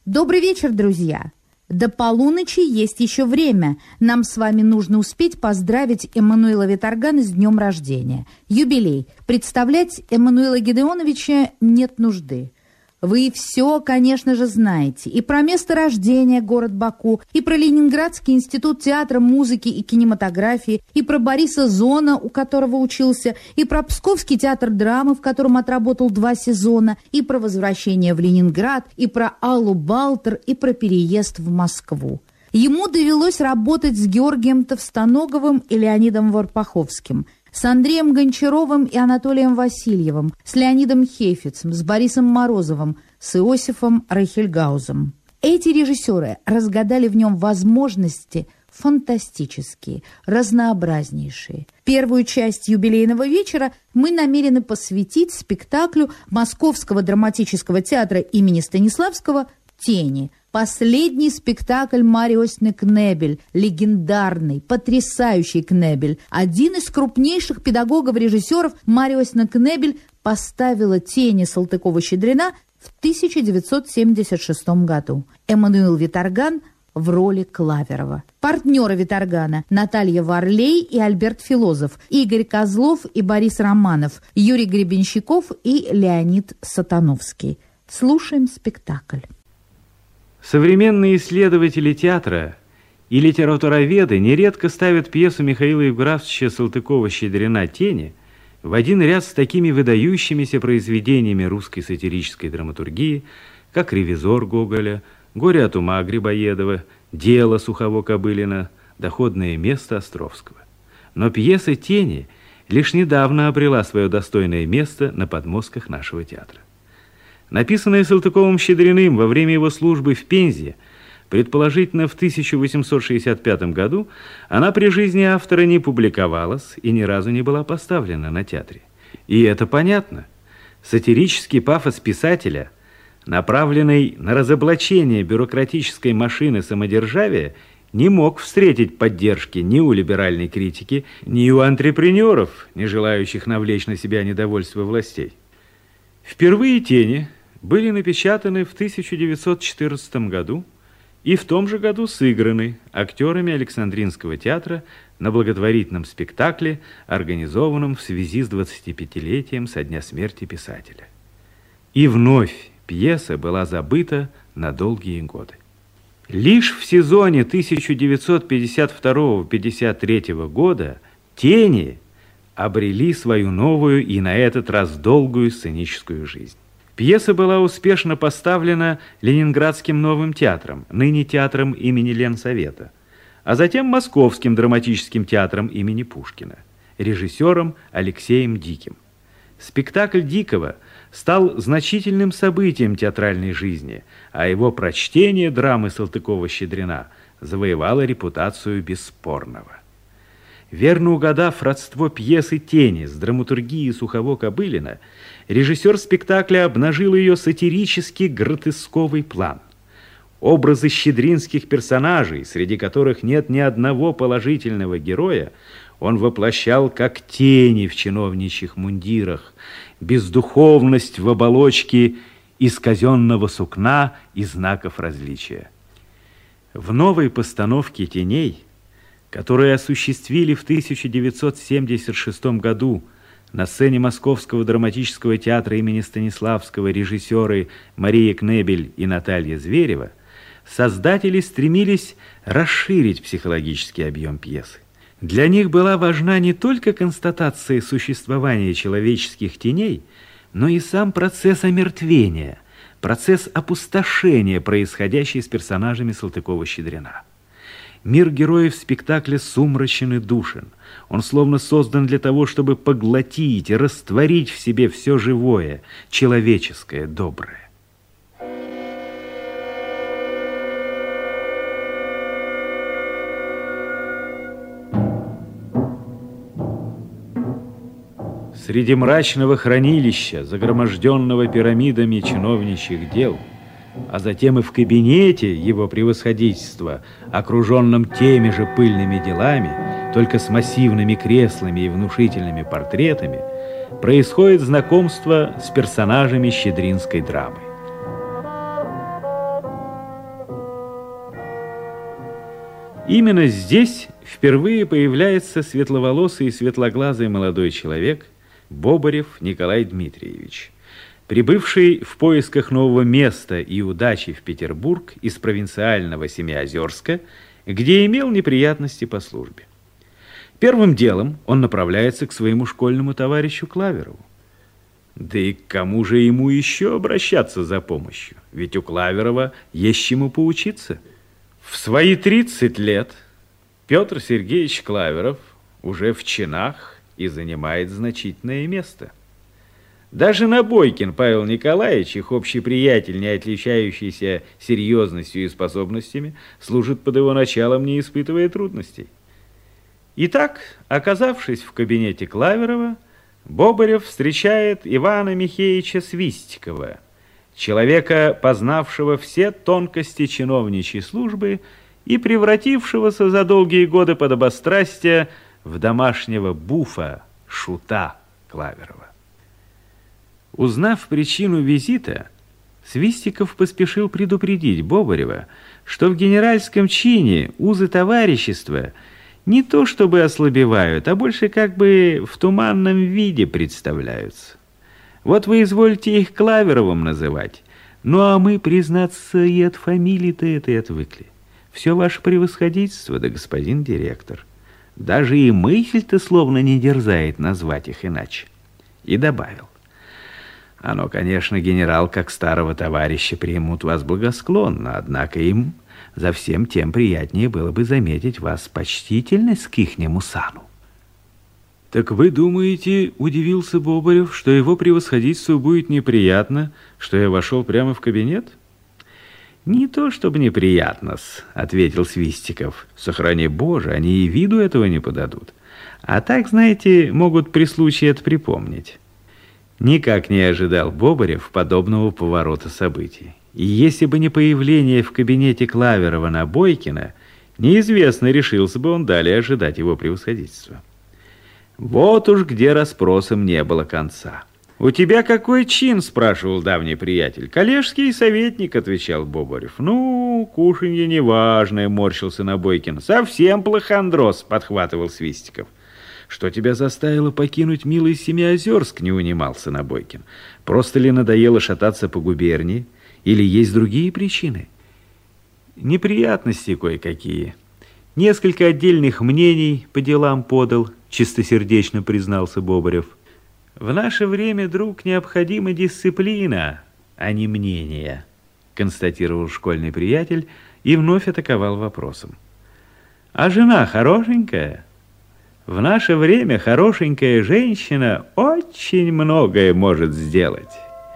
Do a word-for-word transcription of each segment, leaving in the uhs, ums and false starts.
Добрый вечер, друзья! До полуночи есть еще время. Нам с вами нужно успеть поздравить Эммануила Виторгана с днем рождения. Юбилей. Представлять Эммануила Гедеоновича нет нужды. Вы все, конечно же, знаете. И про место рождения, город Баку, и про Ленинградский институт театра, музыки и кинематографии, и про Бориса Зона, у которого учился, и про Псковский театр драмы, в котором отработал два сезона, и про возвращение в Ленинград, и про Аллу Балтер, и про переезд в Москву. Ему довелось работать с Георгием Товстоноговым и Леонидом Варпаховским, с Андреем Гончаровым и Анатолием Васильевым, с Леонидом Хейфицем, с Борисом Морозовым, с Иосифом Рейхельгаузом. Эти режиссеры разгадали в нем возможности фантастические, разнообразнейшие. Первую часть юбилейного вечера мы намерены посвятить спектаклю Московского драматического театра имени Станиславского «Тени». Последний спектакль Мариосны Кнебель, легендарный, потрясающий Кнебель. Один из крупнейших педагогов-режиссеров Мариосна Кнебель поставила «Тени» Салтыкова-Щедрина в тысяча девятьсот семьдесят шестом году. Эммануил Виторган в роли Клаверова. Партнеры Виторгана: Наталья Варлей и Альберт Филозов, Игорь Козлов и Борис Романов, Юрий Гребенщиков и Леонид Сатановский. Слушаем спектакль. Современные исследователи театра и литературоведы нередко ставят пьесу Михаила Евграфовича Салтыкова-Щедрина «Тени» в один ряд с такими выдающимися произведениями русской сатирической драматургии, как «Ревизор» Гоголя, «Горе от ума» Грибоедова, «Дело» Сухово-Кобылина, «Доходное место» Островского. Но пьеса «Тени» лишь недавно обрела свое достойное место на подмостках нашего театра. Написанная Салтыковым-Щедриным во время его службы в Пензе, предположительно в тысяча восемьсот шестьдесят пятом году, она при жизни автора не публиковалась и ни разу не была поставлена на театре. И это понятно. Сатирический пафос писателя, направленный на разоблачение бюрократической машины самодержавия, не мог встретить поддержки ни у либеральной критики, ни у антрепренеров, не желающих навлечь на себя недовольство властей. Впервые «Тени» были напечатаны в тысяча девятьсот четырнадцатом году и в том же году сыграны актерами Александринского театра на благотворительном спектакле, организованном в связи с двадцатипятилетием со дня смерти писателя. И вновь пьеса была забыта на долгие годы. Лишь в сезоне тысяча девятьсот пятьдесят второго — пятьдесят третьего года «Тени» обрели свою новую и на этот раз долгую сценическую жизнь. Пьеса была успешно поставлена Ленинградским новым театром, ныне театром имени Ленсовета, а затем Московским драматическим театром имени Пушкина, режиссером Алексеем Диким. Спектакль Дикого стал значительным событием театральной жизни, а его прочтение драмы Салтыкова-Щедрина завоевало репутацию бесспорного. Верно угадав родство пьесы «Тени» с драматургией Сухово-Кобылина, режиссер спектакля обнажил ее сатирический гротесковый план. Образы щедринских персонажей, среди которых нет ни одного положительного героя, он воплощал как тени в чиновничьих мундирах, бездуховность в оболочке из казенного сукна и знаков различия. В новой постановке «Теней», которые осуществили в тысяча девятьсот семьдесят шестом году на сцене Московского драматического театра имени Станиславского режиссеры Мария Кнебель и Наталья Зверева, создатели стремились расширить психологический объем пьесы. Для них была важна не только констатация существования человеческих теней, но и сам процесс омертвения, процесс опустошения, происходящий с персонажами Салтыкова-Щедрина. Мир героев спектакля сумрачен и душен. Он словно создан для того, чтобы поглотить и растворить в себе все живое, человеческое, доброе. Среди мрачного хранилища, загроможденного пирамидами чиновничьих дел, а затем и в кабинете его превосходительства, окруженном теми же пыльными делами, только с массивными креслами и внушительными портретами, происходит знакомство с персонажами щедринской драмы. Именно здесь впервые появляется светловолосый и светлоглазый молодой человек Бобарев Николай Дмитриевич, прибывший в поисках нового места и удачи в Петербург из провинциального Семиозерска, где имел неприятности по службе. Первым делом он направляется к своему школьному товарищу Клаверову. Да и к кому же ему еще обращаться за помощью? Ведь у Клаверова есть чему поучиться. В свои тридцать лет Петр Сергеевич Клаверов уже в чинах и занимает значительное место. Даже Набойкин Павел Николаевич, их общий приятель, не отличающийся серьезностью и способностями, служит под его началом, не испытывая трудностей. Итак, оказавшись в кабинете Клаверова, Бобарев встречает Ивана Михеевича Свистикова, человека, познавшего все тонкости чиновничьей службы и превратившегося за долгие годы подобострастия в домашнего буфа, шута Клаверова. Узнав причину визита, Свистиков поспешил предупредить Бобарева, что в генеральском чине узы товарищества не то чтобы ослабевают, а больше как бы в туманном виде представляются. Вот вы изволите их Клаверовым называть, ну а мы, признаться, и от фамилии-то этой отвыкли. Все ваше превосходительство, да господин директор. Даже и мысль-то словно не дерзает назвать их иначе. И добавил: оно, конечно, генерал, как старого товарища, примут вас благосклонно, однако им за всем тем приятнее было бы заметить вас почтительность к ихнему сану. Так вы думаете, удивился Бобарев, что его превосходительству будет неприятно, что я вошел прямо в кабинет? Не то чтобы неприятно-с, ответил Свистиков. Сохрани Боже, они и виду этого не подадут. А так, знаете, могут при случае это припомнить. Никак не ожидал Бобарев подобного поворота событий. И если бы не появление в кабинете Клаверова Набойкина, неизвестно, решился бы он далее ожидать его превосходительства. Вот уж где расспросам не было конца. «У тебя какой чин?» – спрашивал давний приятель. «Коллежский советник», – отвечал Бобарев. «Ну, кушанье неважное», – морщился Набойкин. «Совсем плохондроз», – подхватывал Свистиков. «Что тебя заставило покинуть милый Семиозерск?» – не унимался Набойкин. «Просто ли надоело шататься по губернии? Или есть другие причины?» «Неприятности кое-какие. Несколько отдельных мнений по делам подал», – чистосердечно признался Бобарев. «В наше время, друг, необходима дисциплина, а не мнение», – констатировал школьный приятель и вновь атаковал вопросом. «А жена хорошенькая?» «В наше время хорошенькая женщина очень многое может сделать».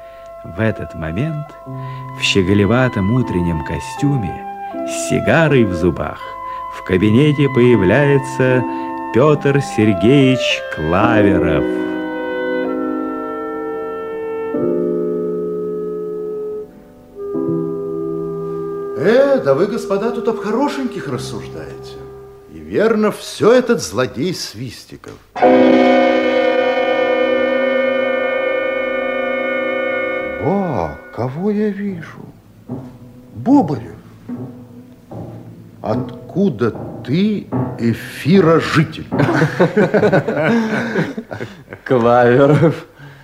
В этот момент в щеголеватом утреннем костюме с сигарой в зубах в кабинете появляется Петр Сергеевич Клаверов. Э, да вы, господа, тут об хорошеньких рассуждаете. И верно, все этот злодей Свистиков. О, кого я вижу? Бобарев. Откуда ты, эфирожитель? Клаверов.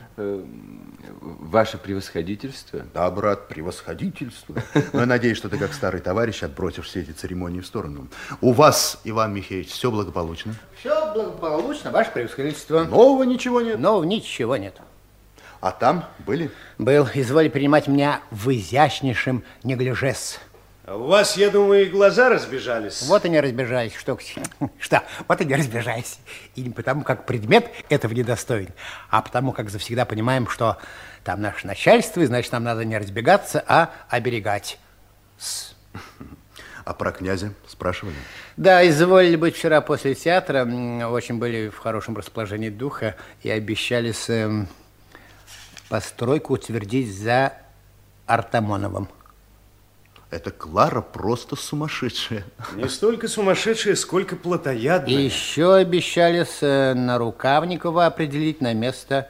Ваше превосходительство? Да, брат, превосходительство. Но я надеюсь, что ты, как старый товарищ, отбросишь все эти церемонии в сторону. У вас, Иван Михеевич, все благополучно? Все благополучно, ваше превосходительство. Нового ничего нет? Нового ничего нет. А там были? Был. Изволь принимать меня в изящнейшем неглижес. А у вас, я думаю, и глаза разбежались. Вот и не разбежались. Что? Что? Вот и не разбежались. И не потому, как предмет этого недостоин, а потому, как завсегда понимаем, что там наше начальство, и значит, нам надо не разбегаться, а оберегать. С. А про князя спрашивали? Да, изволили быть вчера после театра. Очень были в хорошем расположении духа и обещали с, э, постройку утвердить за Артамоновым. Это Клара просто сумасшедшая. Не столько сумасшедшая, сколько плотоядная. И еще обещали с Нарукавникова определить на место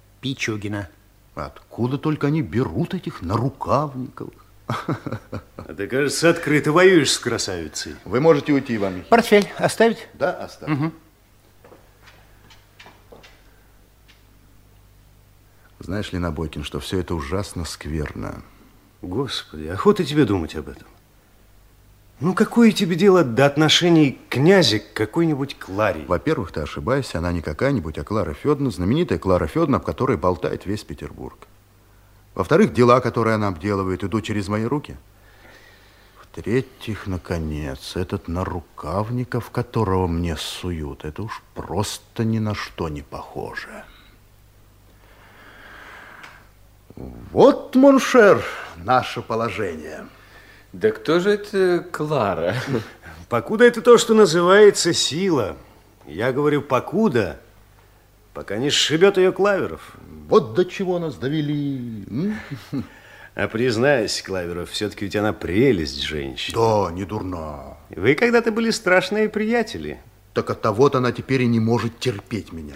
Пичугина. Откуда только они берут этих Нарукавниковых? ты, кажется, открыто воюешь с красавицей. Вы можете уйти, Иван Михайлович. Портфель оставить? Да, оставь. Угу. Знаешь ли, Набойкин, что все это ужасно скверно. Господи, охота тебе думать об этом. Ну, какое тебе дело до отношений князя к какой-нибудь Кларе? Во-первых, ты ошибаешься, она не какая-нибудь, а Клара Федоровна, знаменитая Клара Федоровна, об которой болтает весь Петербург. Во-вторых, дела, которые она обделывает, идут через мои руки. В-третьих, наконец, этот нарукавников, которого мне суют, это уж просто ни на что не похоже. Вот, моншер, наше положение. Да кто же это Клара? Покуда это то, что называется сила. Я говорю, покуда, пока не сшибет ее Клаверов. Вот до чего нас довели. А признайся, Клаверов, все-таки ведь она прелесть женщина. Да, не дурна. Вы когда-то были страшные приятели. Так от того-то она теперь и не может терпеть меня.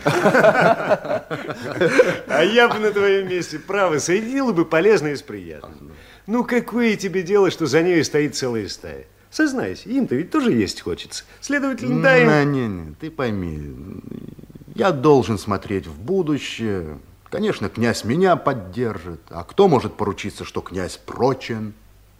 А я бы на твоем месте, право, соединила бы полезное с приятным. Ну, какое тебе дело, что за ней стоит целая стая? Сознайся, им-то ведь тоже есть хочется. Следовательно, дай им... Не, не, ты пойми, я должен смотреть в будущее. Конечно, князь меня поддержит. А кто может поручиться, что князь прочен?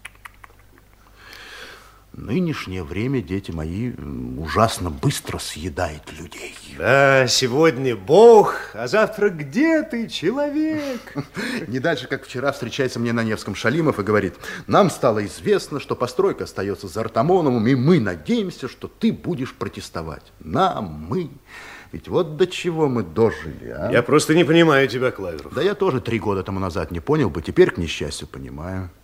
Нынешнее время, дети мои, ужасно быстро съедает людей. Да, сегодня Бог, а завтра где ты, человек? Не дальше, как вчера, встречается мне на Невском Шалимов и говорит: нам стало известно, что постройка остается за Артамоновым, и мы надеемся, что ты будешь протестовать. Нам, мы. Ведь вот до чего мы дожили, а? Я просто не понимаю тебя, Клаверов. Да я тоже три года тому назад не понял бы, теперь, к несчастью, понимаю.